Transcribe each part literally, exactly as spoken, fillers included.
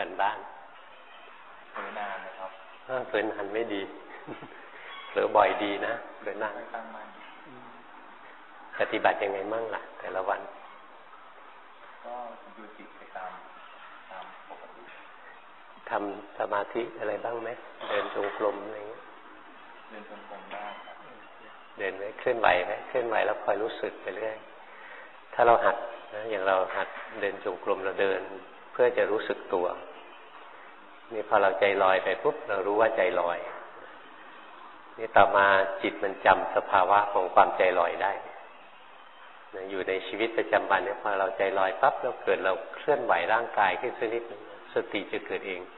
กันบ้านเผลอนานนะครับเผลอนานไม่ดีเผลอบ่อยดีนะเผลอนานปฏิบัติยังไงมั่งล่ะแต่ละวันก็ดูจิตไปตามตามปกติทำสมาธิอะไรบ้างไหมเดินจงกรมอะไรเงี้ยเดินจงกรมได้ครับเดินไว้เคลื่อนไหวไหมเคลื่อนไหวแล้วคอยรู้สึกไปเรื่อยถ้าเราหัดนะอย่างเราหัดเดินจงกรมเราเดินเพื่อจะรู้สึกตัวนี่พอเราใจลอยไปปุ๊บเรารู้ว่าใจลอยนี่ต่อมาจิตมันจำสภาวะของความใจลอยได้นะอยู่ในชีวิตประจำวันเนี่ยพอเราใจลอยปั๊บแล้วเกิดเราเคลื่อนไหวร่างกายขึ้นสักนิดสติจะเกิดเอง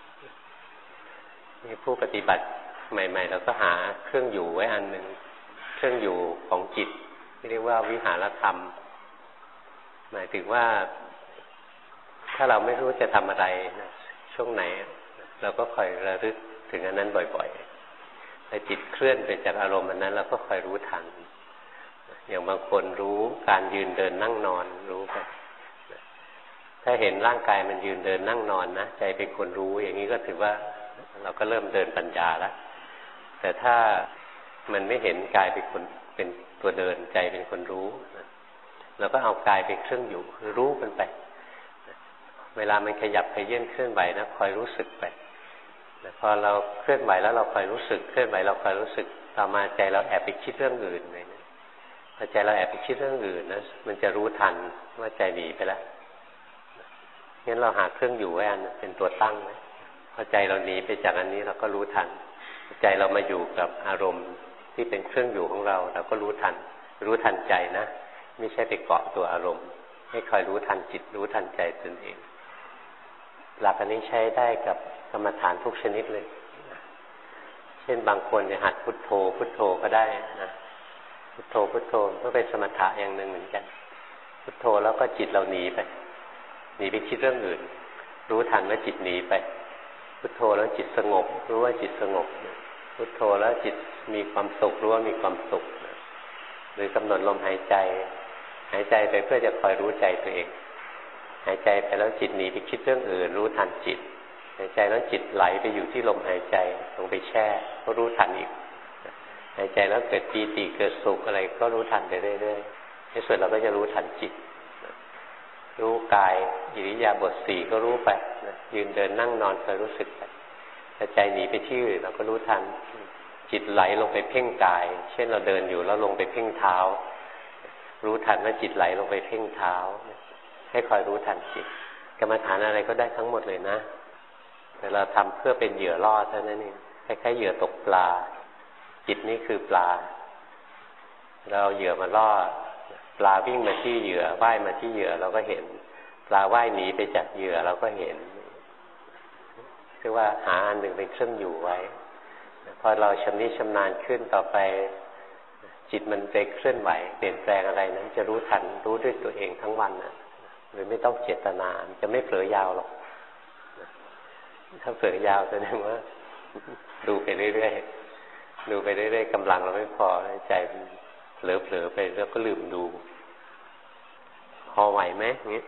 นี่ผู้ปฏิบัติใหม่ๆเราก็หาเครื่องอยู่ไว้อันหนึ่งเครื่องอยู่ของจิตที่เรียกว่าวิหารธรรมหมายถึงว่าถ้าเราไม่รู้จะทำอะไรนะช่วงไหนเราก็คอยระลึกถึงอันนั้นบ่อยๆถ้าจิตเคลื่อนไปจากอารมณ์อันนั้นเราก็คอยรู้ทันอย่างบางคนรู้การยืนเดินนั่งนอนรู้ไปถ้าเห็นร่างกายมันยืนเดินนั่งนอนนะใจเป็นคนรู้อย่างนี้ก็ถือว่าเราก็เริ่มเดินปัญญาแล้วแต่ถ้ามันไม่เห็นกายเป็นคนเป็นตัวเดินใจเป็นคนรู้เราก็เอากายเป็นเครื่องอยู่คือรู้มันไปเวลามันขยับขยื่นเคลื่อนไหวนะคอยรู้สึกไปพอเราเคลื่อนไหวแล้วเราคอยรู้สึกเคลื่อนไหวเราคอยรู้สึกต่อมาใจเราแอบไปคิดเรื่องอื่นเลยนะพอใจเราแอบไปคิดเรื่องอื่นนะมันจะรู้ทันว่าใจหนีไปแล้วงั้นเราหาเครื่องอยู่ไว้อันเป็นตัวตั้งไว้พอใจเราหนีไปจากอันนี้เราก็รู้ทันใจเรามาอยู่กับอารมณ์ที่เป็นเครื่องอยู่ของเราเราก็รู้ทันรู้ทันใจนะไม่ใช่ไปเกาะตัวอารมณ์ให้คอยรู้ทันจิตรู้ทันใจตนเองหลักอันนี้ใช้ได้กับกรรมฐานทุกชนิดเลยเช่นบางคนเนี่ยหัดพุทโธพุทโธก็ได้นะพุทโธพุทโธก็เป็นสมถะอย่างหนึ่งเหมือนกันพุทโธแล้วก็จิตเราหนีไปหนีไปคิดเรื่องอื่นรู้ทันว่าจิตหนีไปพุทโธแล้วจิตสงบรู้ว่าจิตสงบพุทโธแล้วจิตมีความสุขรู้ว่ามีความสุขหรือกำหนดลมหายใจหายใจไปเพื่อจะคอยรู้ใจตัวเองหายใจไปแล้วจิตหนีไปคิดเรื่องอื่นรู้ทันจิตหายใจแล้วจิตไหลไปอยู่ที่ลมหายใจลงไปแช่ก็รู้ทันอีกหายใจแล้วเกิดปีติเกิดสุขอะไรก็รู้ทันไปเรื่อยๆในส่วนเราก็จะรู้ทันจิตรู้กายอิริยาบถสี่ก็รู้ไปยืนเดินนั่งนอนคอยรู้สึกไปถ้าใจหนีไปที่อื่นเราก็รู้ทันจิตไหลลงไปเพ่งกายเช่นเราเดินอยู่แล้วลงไปเพ่งเท้ารู้ทันว่าจิตไหลลงไปเพ่งเท้าให้คอยรู้ทันจิตกรรมฐานอะไรก็ได้ทั้งหมดเลยนะแต่เราทำเพื่อเป็นเหยื่อล่อเท่านั้นเองคล้ายๆเหยื่อตกปลาจิตนี่คือปลาเราเหยื่อมาล่อปลาวิ่งมาที่เหยื่อว่ายมาที่เหยื่อเราก็เห็นปลาว่ายหนีไปจากเหยื่อเราก็เห็นคือว่าหาอันหนึ่งเป็นเครื่องอยู่ไว้พอเราชำนิชำนาญขึ้นต่อไปจิตมันไปเคลื่อนไหวเปลี่ยนแปลงอะไรนั้นจะรู้ทันรู้ด้วยตัวเองทั้งวันนะโดยไม่ต้องเจตนาจะไม่เผลอยาวหรอกถ้าเผลอยาวแสดงว่าดูไปเรื่อยๆดูไปเรื่อยๆกำลังเราไม่พอใจเผลอๆไปแล้วก็ลืมดูพอไหวไหมงี้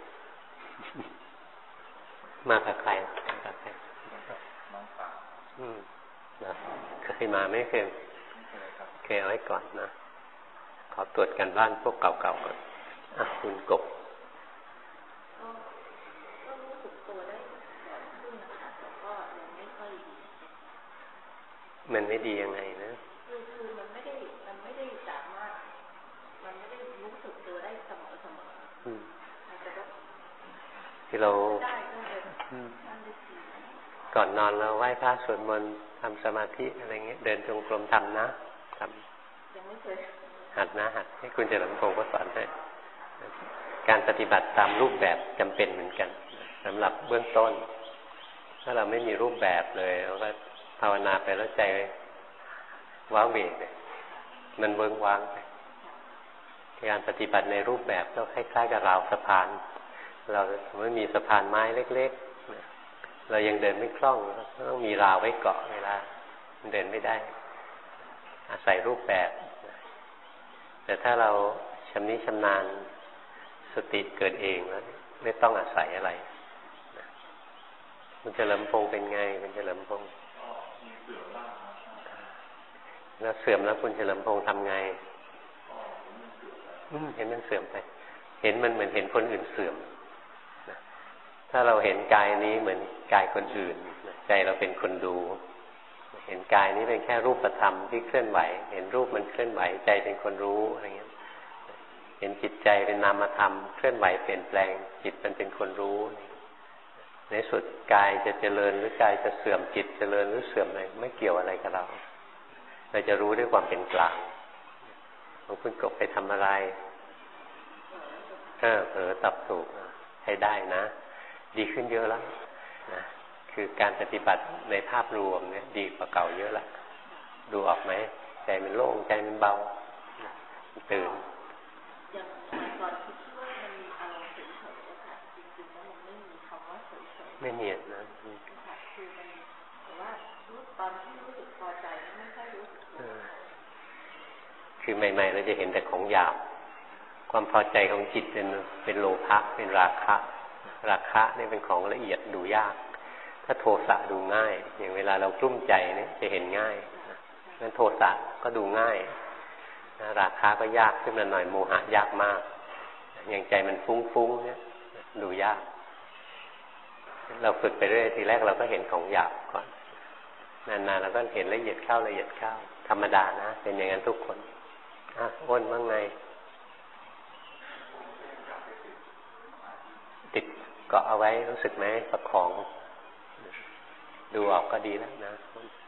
มากับใครมากับใครน้องสาวอืมนะเคยมาไม่เคยเคยเอาไว้ก่อนนะขอตรวจกันบ้านพวกเก่าๆก่อนอ่ะคุณกบมันไม่ดียังไงนะคือคือมันไม่ได้มันไม่ได้สามารถมันไม่ได้รู้สึกตัวได้เสมอเสมออืมที่เราก่อนนอนเราไหว้พระสวดมนต์ทำสมาธิอะไรเงี้ยเดินจงกรมทำนะทำยังไม่เคยหัดนะหัดให้คุณเจริญพงศ์ก็สอนให้การปฏิบัติตามรูปแบบจำเป็นเหมือนกันสำหรับเบื้องต้นถ้าเราไม่มีรูปแบบเลยเราก็ภาวนาไปแล้วใจว้าเหวเนี่ยมันเวิ้งว้างไปการปฏิบัติในรูปแบบก็คล้ายๆกับราวสะพานเราไม่มีสะพานไม้เล็กๆเรายังเดินไม่คล่องต้องมีราวไว้เกาะเวลาเดินไม่ได้อาศัยรูปแบบแต่ถ้าเราชำนิชำนาญสติเกิดเองแล้วไม่ต้องอาศัยอะไรคุณเฉลิมพงษ์เป็นไงคุณเฉลิมพงษ์แล้วเสื่อมแล้วคุณเฉลิมพงษ์ทำไงเห็นมันเสื่อมไปเห็นมันเหมือนเห็นคนอื่นเสื่อมถ้าเราเห็นกายนี้เหมือนกายคนอื่นใจเราเป็นคนดูเห็นกายนี้เป็นแค่รูปธรรมที่เคลื่อนไหวเห็นรูปมันเคลื่อนไหวใจเป็นคนรู้อะไรเงี้ยเห็นจิตใจเป็นนามธรรมเคลื่อนไหวเปลี่ยนแปลงจิตมันเป็นคนรู้ในสุดกายจะเจริญหรือกายจะเสื่อมจิตเจริญหรือเสื่อมอะไรไม่เกี่ยวอะไรกับเราเราจะรู้ด้วยความเป็นกลางของคุณกบไปทำอะไรเออเผลอตับถูกใช้ได้นะดีขึ้นเยอะแล้วนะคือการปฏิบัติในภาพรวมเนี่ยดีกว่าเก่าเยอะละดูออกไหมใจมันโล่งใจมันเบาตื่นอย่างตอนที่คิดว่ามันมีอารมณ์เฉยๆค่ะจริงๆแล้วมันไม่มีคำว่าเฉยๆไม่เนียนนะค่ะคือมันแต่ว่ารู้ตอนที่รู้สึกพอใจไม่ใช่รู้สึกคือใหม่ๆเราจะเห็นแต่ของหยาบความพอใจของจิตเป็นเป็นโลภะเป็นราคะราคะนี่เป็นของละเอียดดูยากถ้าโทสะดูง่ายอย่างเวลาเรากลุ้มใจนี่จะเห็นง่ายงั้นโทสะก็ดูง่ายราคะก็ยากขึ้นมาหน่อยโมหะยากมากอย่างใจมันฟุ้งๆเนี่ยดูยากเราฝึกไปเรื่อยทีแรกเราก็เห็นของหยาบก่อนนานๆเราก็เห็นละเอียดเข้าละเอียดเข้าธรรมดานะเป็นอย่างนั้นทุกคนอ่ะอ้นว่าไงติดเกาะเอาไว้รู้สึกไหมประคองดูออกก็ดีแล้วนะ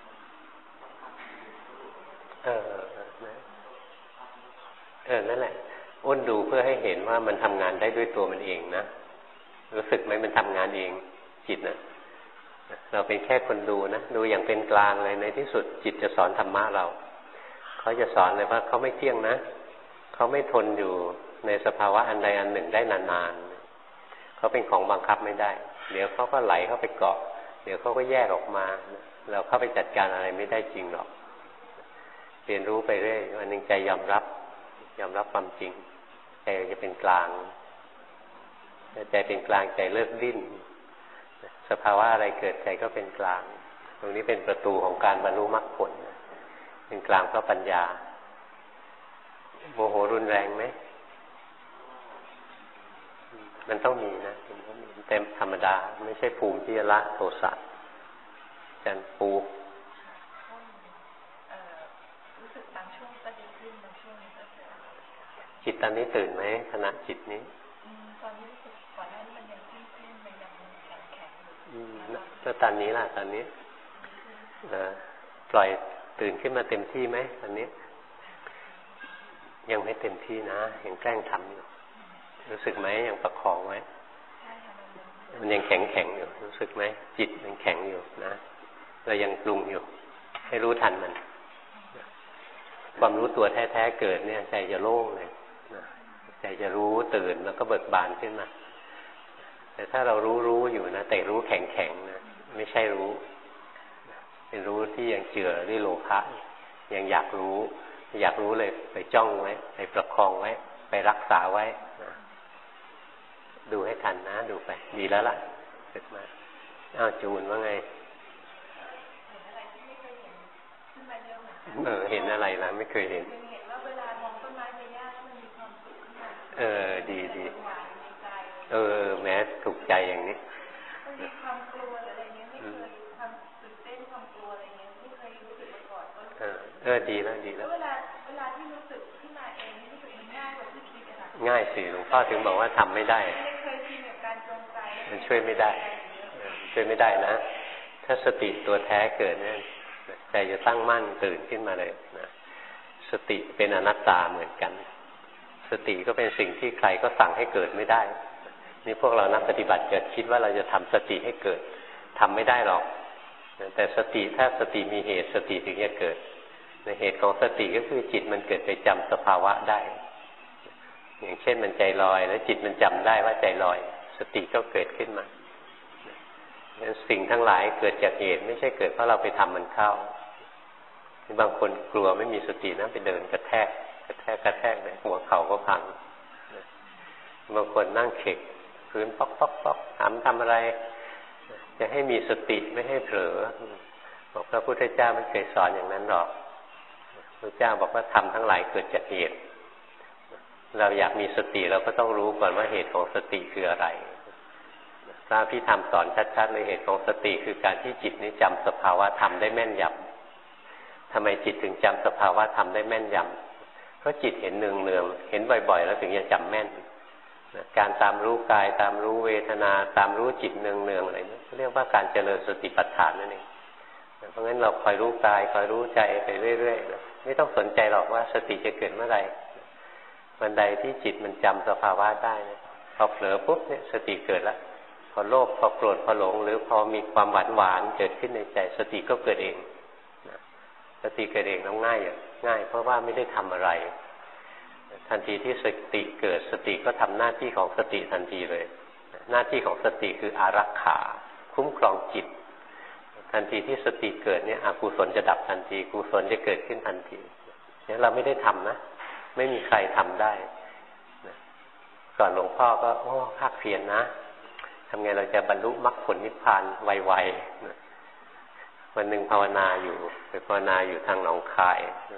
เออนะเออนั่นแหละอ้นดูเพื่อให้เห็นว่ามันทำงานได้ด้วยตัวมันเองนะรู้สึกไหมมันทำงานเองจิตนะเราเป็นแค่คนดูนะดูอย่างเป็นกลางเลยในที่สุดจิตจะสอนธรรมะเราเขาจะสอนเลยว่าเขาไม่เที่ยงนะเขาไม่ทนอยู่ในสภาวะอันใดอันหนึ่งได้นานๆเขาเป็นของบังคับไม่ได้เดี๋ยวเขาก็ไหลเข้าไปเกาะเดี๋ยวเขาก็แยกออกมาเราเข้าไปจัดการอะไรไม่ได้จริงหรอกเรียนรู้ไปเรื่อยวันหนึ่งใจยอมรับยอมรับความจริงใจจะเป็นกลางใจเป็นกลางใจเลิกดิ้นสภาวะอะไรเกิดใจก็เป็นกลางตรงนี้เป็นประตูของการบรรลุมรรคผลเป็นกลางเพราะปัญญาโมโหรุนแรงไหมมันต้องมีนะเต็มธรรมดาไม่ใช่ภูมิที่จะละโทสะจันปูรู้สึกบางช่วงก็ดีขึ้นบางช่วงก็เสื่อมจิตตอนนี้ตื่นไหมขณะจิตนี้ตอนนี้รู้สึกก่อนหน้านี้มันยังขึ้นขึ้นมันยังแข็งแข็งอยู่แล้วตอนนี้ล่ะตอนนี้ปล่อยตื่นขึ้นมาเต็มที่ไหมตอนนี้ยังไม่เต็มที่นะยังแกล้งทำอยู่รู้สึกไหมยังประคองไว้มันยังแข็งแข็งอยู่รู้สึกไหมจิตมันแข็งอยู่นะเรายังปรุงอยู่ให้รู้ทันมันความรู้ตัวแท้ๆเกิดเนี่ยใจจะโล่งเลยใจจะรู้ตื่นแล้วก็เบิกบานขึ้นมาแต่ถ้าเรารู้รู้อยู่นะแต่รู้แข็งแข็งนะไม่ใช่รู้เป็นรู้ที่ยังเจือด้วยโลภะยังอยากรู้อยากรู้เลยไปจ้องไว้ไปประคองไว้ไปรักษาไว้นะดูให้ทันนะดูไปดีแล้วล่ะเสร็จมาอ้าวจูนว่าไงเออเห็นอะไรนะไม่เคยเห็นเห็นว่าเวลามองต้นไม้ใบหญ้ามันมีความสุขขึ้นมาเออดีดีเออแม้ถูกใจอย่างนี้มันมีความกลัวอะไรเงี้ยไม่เคยความตื่นเต้นความกลัวอะไรเงี้ยไม่เคยรู้สึกมาก่อนก็เออเออดีแล้วดีแล้วเวลาเวลาที่รู้สึกขึ้นมาเองรู้สึกมันง่ายกว่าที่คิดอะค่ะง่ายสิหลวงพ่อถึงบอกว่าทำไม่ได้ไม่เคยชินกับการจงใจมันช่วยไม่ได้ช่วยไม่ได้นะถ้าสติตัวแท้เกิดเนี่ยใจจะตั้งมั่นตื่นขึ้นมาเลยนะสติเป็นอนัตตาเหมือนกันสติก็เป็นสิ่งที่ใครก็สั่งให้เกิดไม่ได้นี่พวกเรานักปฏิบัติจะคิดว่าเราจะทำสติให้เกิดทำไม่ได้หรอกแต่สติถ้าสติมีเหตุสติถึงจะเกิดในเหตุของสติก็คือจิตมันเกิดไปจำสภาวะได้อย่างเช่นมันใจลอยแล้วจิตมันจำได้ว่าใจลอยสติก็เกิดขึ้นมาสิ่งทั้งหลายเกิดจากเหตุไม่ใช่เกิดเพราะเราไปทำมันเข้าบางคนกลัวไม่มีสตินะไปเดินกระแทกกระแทกกระแทกเลยหัวเข่าก็พังบางคนนั่งเขกพื้นป๊อกป๊อกป๊อกถามทำอะไรจะให้มีสติไม่ให้เผลอบอกพระพุทธเจ้าไม่เคยสอนอย่างนั้นหรอกพระเจ้าบอกว่าธรรมทั้งหลายเกิดจากเหตุเราอยากมีสติเราก็ต้องรู้ก่อนว่าเหตุของสติคืออะไรพระพิธรรมสอนชัดๆเลยเหตุของสติคือการที่จิตนี้จำสภาวะธรรมได้แม่นยำทำไมจิตถึงจำสภาวะธรรมได้แม่นยำเพราะจิตเห็นเนืองๆเห็นบ่อยๆแล้วถึงจะจำแม่นการตามรู้กายตามรู้เวทนาตามรู้จิตเนืองๆอะไรนี่เรียกว่าการเจริญสติปัฏฐานนั่นเองเพราะงั้นเราคอยรู้กายคอยรู้ใจไปเรื่อยๆไม่ต้องสนใจหรอกว่าสติจะเกิดเมื่อไหร่วันใดที่จิตมันจำสภาวะได้นะพอเผลอปุ๊บเนี่ยสติเกิดแล้วพอโลภพอโกรธพอหลงหรือพอมีความหวานหวานเกิดขึ้นในใจสติก็เกิดเองสติเกิดเองแล้วง่ายอย่างง่ายเพราะว่าไม่ได้ทำอะไรทันทีที่สติเกิดสติก็ทำหน้าที่ของสติทันทีเลยหน้าที่ของสติคืออารักขาคุ้มครองจิตทันทีที่สติเกิดเนี่ยอกุศลจะดับทันทีกุศลจะเกิดขึ้นทันทีเนี่ยเราไม่ได้ทำนะไม่มีใครทำได้ก่อนหลวงพ่อก็โอ้ภาคเพียร น, นะทำไงเราจะบรรลุมรรคผลนิพพานไวๆวันหนึ่งภาวนาอยู่ไปภาวนาอยู่ทางหนองคาย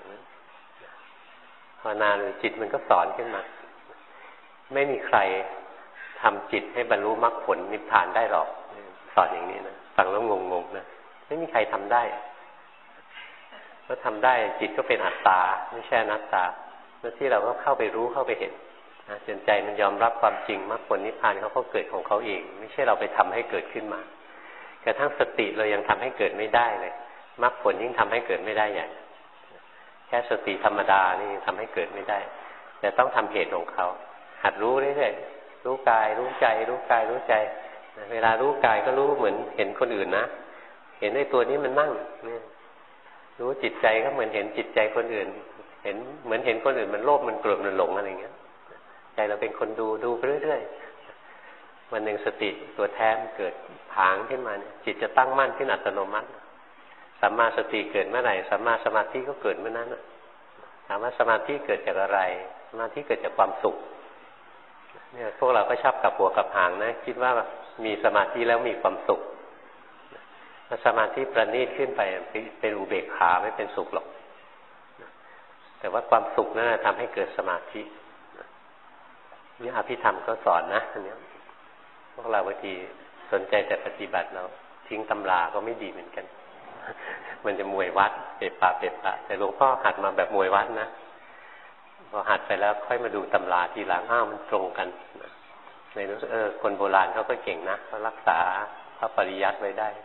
ภาวนาจิตมันก็สอนขึ้นมาไม่มีใครทำจิตให้บรรลุมรรคผลนิพพานได้หรอกสอนอย่างนี้นะฟังแล้วงงๆนะไม่มีใครทำได้เพราะทำได้จิตก็เป็นอัตตาไม่ใช่อนัตตาหน้าที่เราก็เข้าไปรู้เข้าไปเห็นนะจนใจมันยอมรับความจริงมรรคผลนิพพานเขาก็เกิดของเขาเองไม่ใช่เราไปทำให้เกิดขึ้นมากระทั่งสติเรายังทำให้เกิดไม่ได้เลยมรรคผลยิ่งทำให้เกิดไม่ได้อย่างแค่สติธรรมดานี่ทำให้เกิดไม่ได้แต่ต้องทำเหตุของเขาหัดรู้เรื่อยๆรู้กายรู้ใจรู้กายรู้ใจเวลารู้กายก็รู้เหมือนเห็นคนอื่นนะเห็นในตัวนี้มันนั่งเนี่ยรู้จิตใจก็เหมือนเห็นจิตใจคนอื่นเห็นเหมือนเห็นคนอื่นมันโลภมันโกรธมันหลงอะไรเงี้ยใจเราเป็นคนดูดูไปเรื่อยๆวันหนึ่งสติตัวแท้มันเกิดผางขึ้นมาเนี่ยจิตจะตั้งมั่นขึ้นอัตโนมัติสัมมาสติเกิดเมื่อไหร่สัมมาสมาธิก็เกิดเมื่อนั้นถามว่าสมาธิเกิดจากอะไรสมาธิเกิดจากความสุขเนี่ยพวกเราก็ชอบกับหัวกับหางนะคิดว่ามีสมาธิแล้วมีความสุขถ้าสมาธิประณีตขึ้นไปเป็นอุเบกขาไม่เป็นสุขหรอกแต่ว่าความสุขนั่นทำให้เกิดสมาธินี่อภิธรรมก็สอนนะอันนี้พวกเราบางทีสนใจแต่ปฏิบัติเราทิ้งตำราก็ไม่ดีเหมือนกันมันจะมวยวัดเก็บปะเก็บปะแต่หลวงพ่อหัดมาแบบมวยวัดนะพอหัดไปแล้วค่อยมาดูตำราทีหลังอ้าวมันตรงกันเลยรู้สึกเออคนโบราณเขาก็เก่งนะเขารักษาพระปริยัติไว้ได้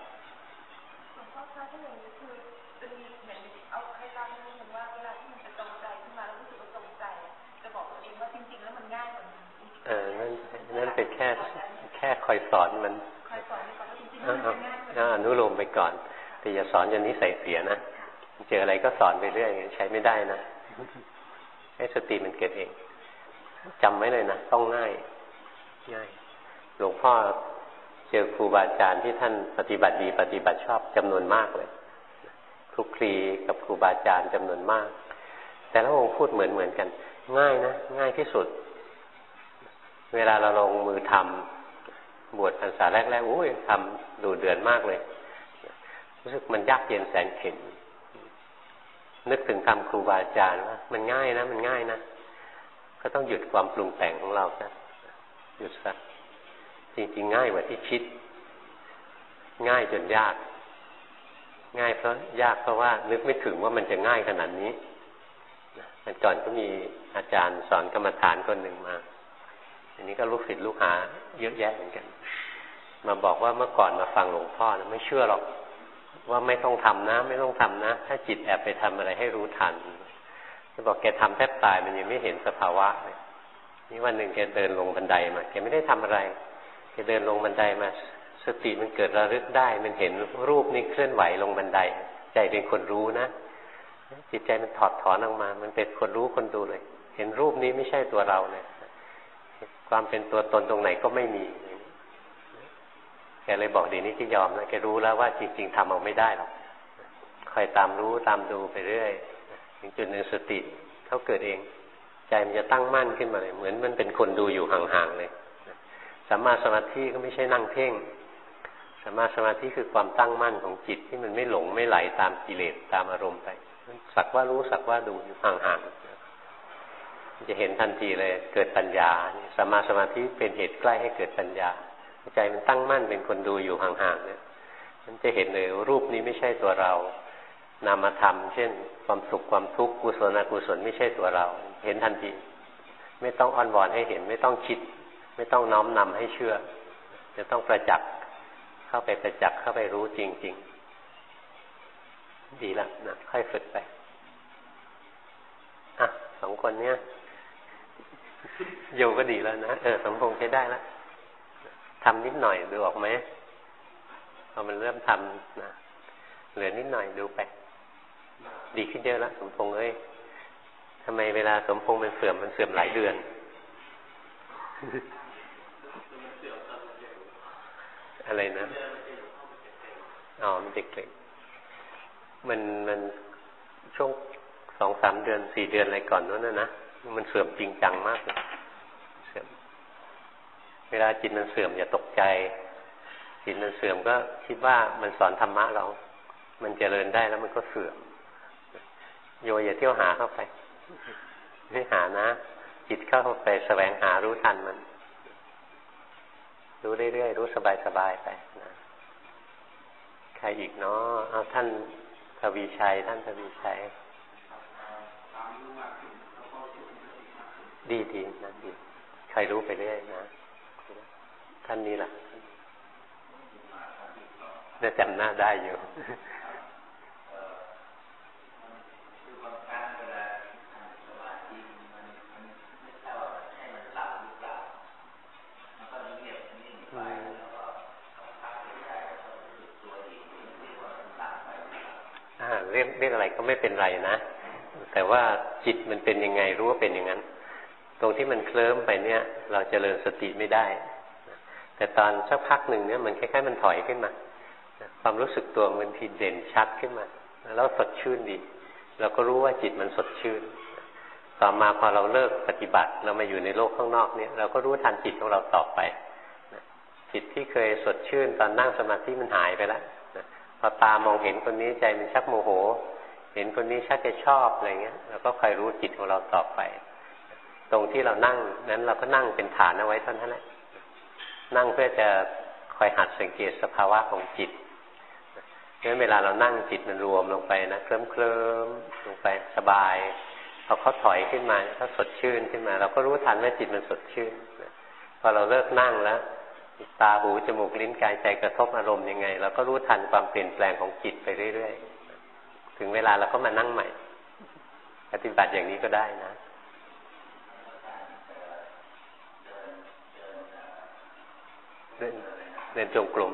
เออนั่นนั่นเป็นแค่แค่คอยสอนมันอนุโลมไปก่อนแต่อย่าสอนจนนิสัยเสียนะเจออะไรก็สอนไปเรื่อยใช้ไม่ได้นะให้สติมันเกิดเองจำไว้เลยนะต้องง่ายง่ายหลวงพ่อเจอครูบาอาจารย์ที่ท่านปฏิบัติดีปฏิบัติชอบจำนวนมากเลยคลุกคลีกับครูบาอาจารย์จำนวนมากแต่ละองค์พูดเหมือนเหมือนกันง่ายนะง่ายที่สุดเวลาเราลงมือทำบวชพรรษาแรกๆโอ้ยทำดูเดือดมากเลยรู้สึกมันยากเย็นแสนเข็ญนึกถึงคำครูบาอาจารย์ว่ามันง่ายนะมันง่ายนะก็ต้องหยุดความปรุงแต่งของเราซะหยุดซะจริงๆง่ายกว่าที่คิดง่ายจนยากง่ายเพราะยากเพราะว่านึกไม่ถึงว่ามันจะง่ายขนาดนี้มันก่อนก็มีอาจารย์สอนกรรมฐานคนหนึ่งมาอันนี้ก็ลูกศิษย์ลูกหาเยอะแยะเหมือนกันมาบอกว่าเมื่อก่อนมาฟังหลวงพ่อนะไม่เชื่อหรอกว่าไม่ต้องทำนะไม่ต้องทำนะถ้าจิตแอบไปทำอะไรให้รู้ทันจะบอกแกทำแทบตายมันยังไม่เห็นสภาวะเลยนี่วันหนึ่งแกเดินลงบันไดมาแกไม่ได้ทำอะไรแกเดินลงบันไดมาสติมันเกิดระลึกได้มันเห็นรูปนี้เคลื่อนไหวลงบันไดใจเป็นคนรู้นะจิตใจมันถอดถอนออกมามันเป็นคนรู้คนดูเลยเห็นรูปนี้ไม่ใช่ตัวเราเลยความเป็นตัวตนตรงไหนก็ไม่มีแกเลยบอกดีนี้ที่ยอมนะแกรู้แล้วว่าจริงๆทำเอาไม่ได้หรอกคอยตามรู้ตามดูไปเรื่อยถึงจุดหนึ่งสติเขาเกิดเองใจมันจะตั้งมั่นขึ้นมาเลยเหมือนมันเป็นคนดูอยู่ห่างๆเลยสัมมาสมาธิก็ไม่ใช่นั่งเพ่งสัมมาสมาธิคือความตั้งมั่นของจิตที่มันไม่หลงไม่ไหลตามกิเลสตามอารมณ์ไปสักว่ารู้สักว่าดูอยู่ห่างๆจะเห็นทันทีเลยเกิดปัญญาสัมมาสมาธิเป็นเหตุใกล้ให้เกิดปัญญาใจมันตั้งมั่นเป็นคนดูอยู่ห่างๆเนี่ยมันจะเห็นเลยรูปนี้ไม่ใช่ตัวเรานามธรรมเช่นความสุขความทุกข์กุศลอกุศลไม่ใช่ตัวเราเห็นทันทีไม่ต้องอ้อนวอนให้เห็นไม่ต้องคิดไม่ต้องน้อมนำให้เชื่อจะต้องประจักษ์เข้าไปประจักษ์เข้าไปรู้จริงๆดีละนะค่อยฝึกไปอ่ะสองคนเนี้ยโยก็ดีแล้วนะเออสมพงษ์ใช้ได้แล้วทำนิดหน่อยดูออกไหมพอมันเริ่มทำนะเหลือนิดหน่อยดูไปดีขึ้นเยอะแล้วสมพงษ์เอ้ยทำไมเวลาสมพงษ์มันเสื่อมมันเสื่อมหลายเดือนอะไรนะอ๋อมันเด็กๆมันมันช่วงสองสามเดือนสี่เดือนอะไรก่อนนู้นนะนะมันเสื่อมจริงจังมากเลยเสื่อมเวลาจิตมันเสื่อมอย่าตกใจจิตมันเสื่อมก็คิดว่ามันสอนธรรมะเรามันเจริญได้แล้วมันก็เสื่อมโยอย่าเที่ยวหาเข้าไปไม่หานะจิตเข้าไปแสวงหารู้ทันมันรู้เรื่อยๆรู้สบายๆไปนะใครอีกเนาะเอาท่านทวีชัยท่านทวีชัยดีดีนะดีใครรู้ไปเรื่อยนะท่านนี้ล่ะน่าจำหน้าได้อยู่เรียกเรียกอะไรก็ไม่เป็นไรนะแต่ว่าจิตมันเป็นยังไงรู้ว่าเป็นอย่างนั้นตรงที่มันเคลิ้มไปเนี่ยเราจเจริญสติไม่ได้แต่ตอนสักพักหนึ่งเนี่ยมันคล้ายๆมันถอยขึ้นมาความรู้สึกตัวมันทีเด่นชัดขึ้นมาแล้วสดชื่นดีเราก็รู้ว่าจิตมันสดชื่นต่อมาพอเราเลิกปฏิบัติเรามาอยู่ในโลกข้างนอกเนี่ยเราก็รู้ทันจิตของเราต่อไปจิตที่เคยสดชื่นตอนนั่งสมาธิมันหายไปแล้วพอตามองเห็นคนนี้ใจมันชักโมโหเห็นคนนี้ชักจะชอบอะไรเงี้ยเราก็คอยรู้จิตของเราต่อไปตรงที่เรานั่งนั้นเราก็นั่งเป็นฐานเอาไว้เท่านั้นแหละนั่งเพื่อจะคอยหัดสังเกตสภาวะของจิตเพราะฉะนั้นเวลาเรานั่งจิตมันรวมลงไปนะเคลิ้มเคลิ้มลงไปสบายพอเขาถอยขึ้นมาเขาสดชื่นขึ้นมาเราก็รู้ทันว่าจิตมันสดชื่นพอเราเลิกนั่งแล้วตาหูจมูกลิ้นกายใจกระทบอารมณ์ยังไงเราก็รู้ทันความเปลี่ยนแปลงของจิตไปเรื่อยๆถึงเวลาเราก็มานั่งใหม่ปฏิบัติอย่างนี้ก็ได้นะเดินเดินจงกรม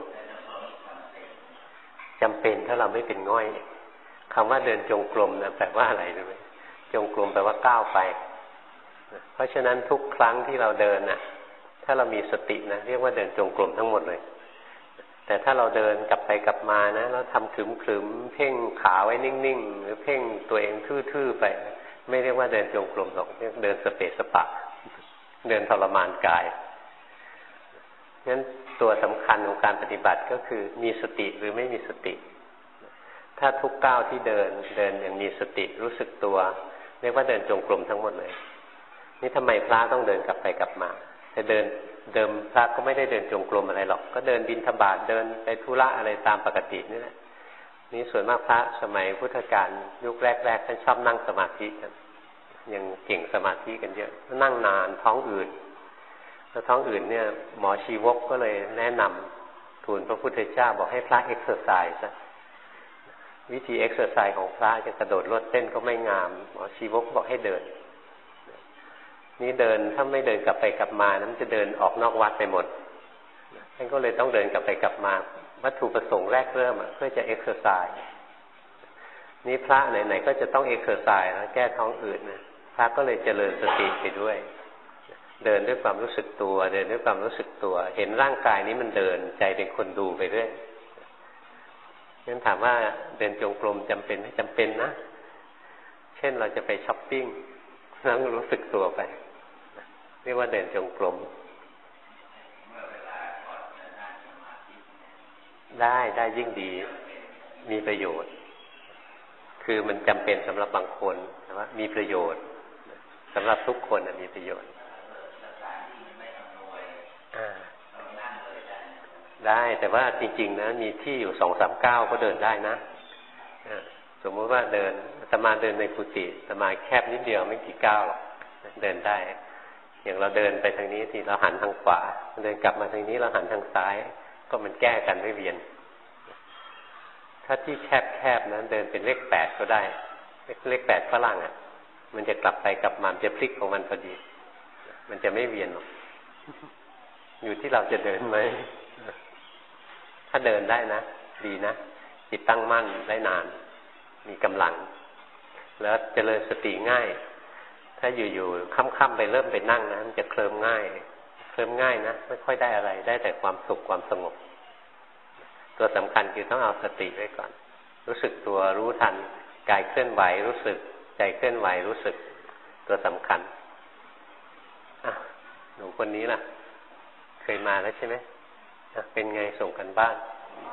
จำเป็นถ้าเราไม่เป็นง่อยคำว่าเดินจงกรมนะแปลว่าอะไรรู้ไหมจงกรมแปลว่าก้าวไปเพราะฉะนั้นทุกครั้งที่เราเดินนะถ้าเรามีสตินะเรียกว่าเดินจงกรมทั้งหมดเลยแต่ถ้าเราเดินกลับไปกลับมานะแล้วทำขรึมๆเพ่งขาไว้นิ่งๆหรือเพ่งตัวเองทื่อๆไปไม่เรียกว่าเดินจงกรมหรอกเรียกเดินสเปสปะเดินทรมานกายงั้นตัวสำคัญของการปฏิบัติก็คือมีสติหรือไม่มีสติถ้าทุกก้าวที่เดินเดินอย่างมีสติรู้สึกตัวเรียกว่าเดินจงกรมทั้งหมดเลยนี่ทำไมพระต้องเดินกลับไปกลับมาแต่เดินเดิมพระก็ไม่ได้เดินจงกรมอะไรหรอกก็เดินบิณฑบาตเดินไปธุระอะไรตามปกตินี่แหละนี่ส่วนมากพระสมัยพุทธกาลยุคแรกๆท่านชอบนั่งสมาธิกันยังเก่งสมาธิกันเยอะนั่งนานท้องอืดแล้วท้องอืดเนี่ยหมอชีวกก็เลยแนะนำทูลพระพุทธเจ้าบอกให้พระเอ็กซ์เซอร์ไซส์ซะวิธีเอ็กซ์เซอร์ไซส์ของพระจะกระโดดโลดเต้นก็ไม่งามหมอชีวกบอกให้เดินนี่เดินถ้าไม่เดินกลับไปกลับมานั้นจะเดินออกนอกวัดไปหมดท่านก็เลยต้องเดินกลับไปกลับมาวัตถุประสงค์แรกเริ่มเพื่อจะเอ็กซ์เซอร์ไซส์นี่พระไหนๆก็จะต้องเอ็กซ์เซอร์ไซส์แล้วแก้ท้องอืดนะพระก็เลยเจริญสติไปด้วยเดินด้วยความรู้สึกตัวเดินด้วยความรู้สึกตัวเห็นร่างกายนี้มันเดินใจเป็นคนดูไปเรื่อยงั้นถามว่าเดินจงกรมจำเป็นไหมจำเป็นนะเช่นเราจะไปช้อปปิ้งนั่งรู้สึกตัวไปเรียกว่าเดินจงกรมได้ได้ยิ่งดีมีประโยชน์คือมันจำเป็นสำหรับบางคนแต่ว่ามีประโยชน์สำหรับทุกคนมีประโยชน์ได้แต่ว่าจริงๆนะมีที่อยู่สองสามก้าวก็เดินได้นะสมมติว่าเดินอาตมาเดินในกุฏิอาตมาแคบนิดเดียวไม่กี่ก้าวหรอกเดินได้อย่างเราเดินไปทางนี้ทีเราหันทางขวาเดินกลับมาทางนี้เราหันทางซ้ายก็มันแก้กันไม่เวียนถ้าที่แคบๆนะเดินเป็นเลขแปดก็ได้เลขแปดฝรั่งอ่ะมันจะกลับไปกลับมาจะพลิกของมันพอดีมันจะไม่เวียนหรอกอยู่ที่เราจะเดินไหมถ้าเดินได้นะดีนะจิตตั้งมั่นได้นานมีกำลังแล้วเจริญสติง่ายถ้าอยู่ๆค่ำๆไปเริ่มไปนั่งนะมันจะเคลิ้มง่ายเคลิ้มง่ายนะไม่ค่อยได้อะไรได้แต่ความสุขความสงบตัวสำคัญคือต้องเอาสติไว้ก่อนรู้สึกตัวรู้ทันกายเคลื่อนไหวรู้สึกใจเคลื่อนไหวรู้สึกตัวสำคัญอ่ะหนูคนนี้ล่ะเคยมาแล้วใช่ไหมอ่ะเป็นไงส่งกันบ้าน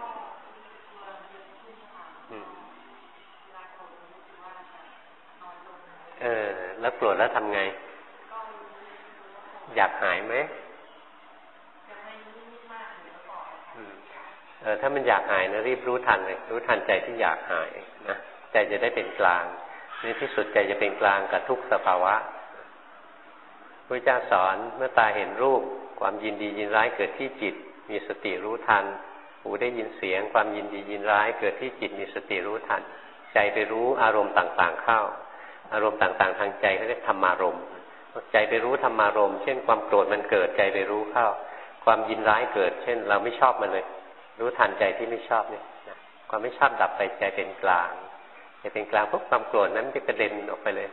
อืมเออแล้วโกรธแล้วทำไงอยากหายไหมเออถ้ามันอยากหายนะรีบรู้ทันเลยรู้ทันใจที่อยากหายนะใจจะได้เป็นกลางในที่สุดใจจะเป็นกลางกับทุกสภาวะพระเจ้าสอนเมื่อตาเห็นรูปความยินดียินร้ายเกิดที่จิตมีสติรู้ทันหูได้ยินเสียงความยินดียินร้ายเกิดที่จิตมีสติรู้ทันใจไปรู้อารมณ์ต่างๆเข้าอารมณ์ต่างๆทางใจเขาเรียกธรรมารมณ์ใจไปรู้ธรรมารมณ์เช่นความโกรธมันเกิดใจไปรู้เข้าความยินร้ายเกิดเช่นเราไม่ชอบมันเลยรู้ทันใจที่ไม่ชอบเนี่ยความไม่ชอบดับไปใจเป็นกลางใจเป็นกลางปุ๊บความโกรธนั้นจะกระเด็นออกไปเลย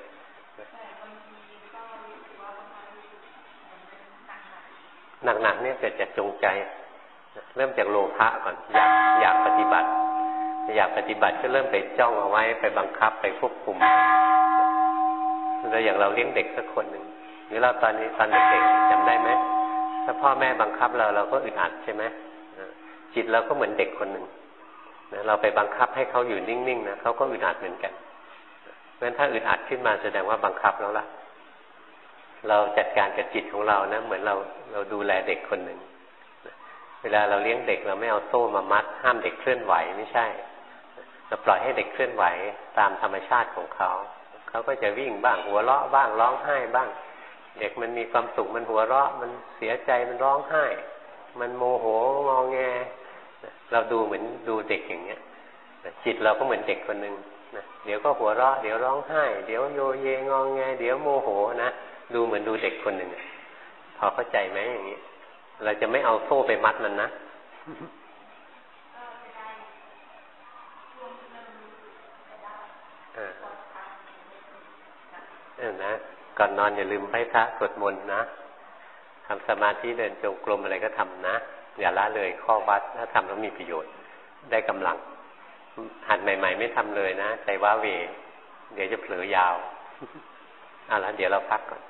หนักๆเนี่ยเกิดจากจงใจเริ่มจากโลภะก่อนอยากอยากปฏิบัติอยากปฏิบัติก็เริ่มไปจ้องเอาไว้ไปบังคับไปควบคุมเราอย่างเราเลี้ยงเด็กสักคนหนึ่งหรือเราตอนนี้ตอนเด็กๆจำได้ไหมถ้าพ่อแม่บังคับเราเราก็อึดอัดใช่ไหมจิตเราก็เหมือนเด็กคนหนึ่งนะเราไปบังคับให้เขาอยู่นิ่งๆนะเขาก็อึดอัดเหมือนกันเพราะฉะนั้นถ้าอึดอัดขึ้นมาแสดงว่าบังคับแล้วล่ะเราจัดการกับจิตของเรานะเหมือนเราเราดูแลเด็กคนหนึ่งเวลาเราเลี้ยงเด็กเราไม่เอาโซ่มามัดห้ามเด็กเคลื่อนไหวไม่ใช่เราปล่อยให้เด็กเคลื่อนไหวตามธรรมชาติของเขาเขาก็จะวิ่งบ้างหัวเราะบ้างร้องไห้บ้างเด็กมันมีความสุขมันหัวเราะมันเสียใจมันร้องไห้มันโมโหงอแงเราดูเหมือนดูเด็กอย่างเงี้ยจิตเราก็เหมือนเด็กคนหนึ่งนะเดี๋ยวก็หัวเราะเดี๋ยวร้องไห้เดี๋ยวโยเยงอแงเดี๋ยวโมโหนะดูเหมือนดูเด็กคนหนึ่งพอเข้าใจไหมอย่างนี้เราจะไม่เอาโซ่ไปมัดมันนะเออนะก่อนนอนอย่าลืมไหว้พระสวดมนต์นะทำสมาธิเดินจงกรมอะไรก็ทำนะอย่าละเลยข้อวัดถ้าทำแล้วมีประโยชน์ได้กำลังหัดใหม่ๆไม่ทำเลยนะใจว้าเหวเดี๋ยวจะเผลอยาวอ่ะแล้วเดี๋ยวเราพักก่อน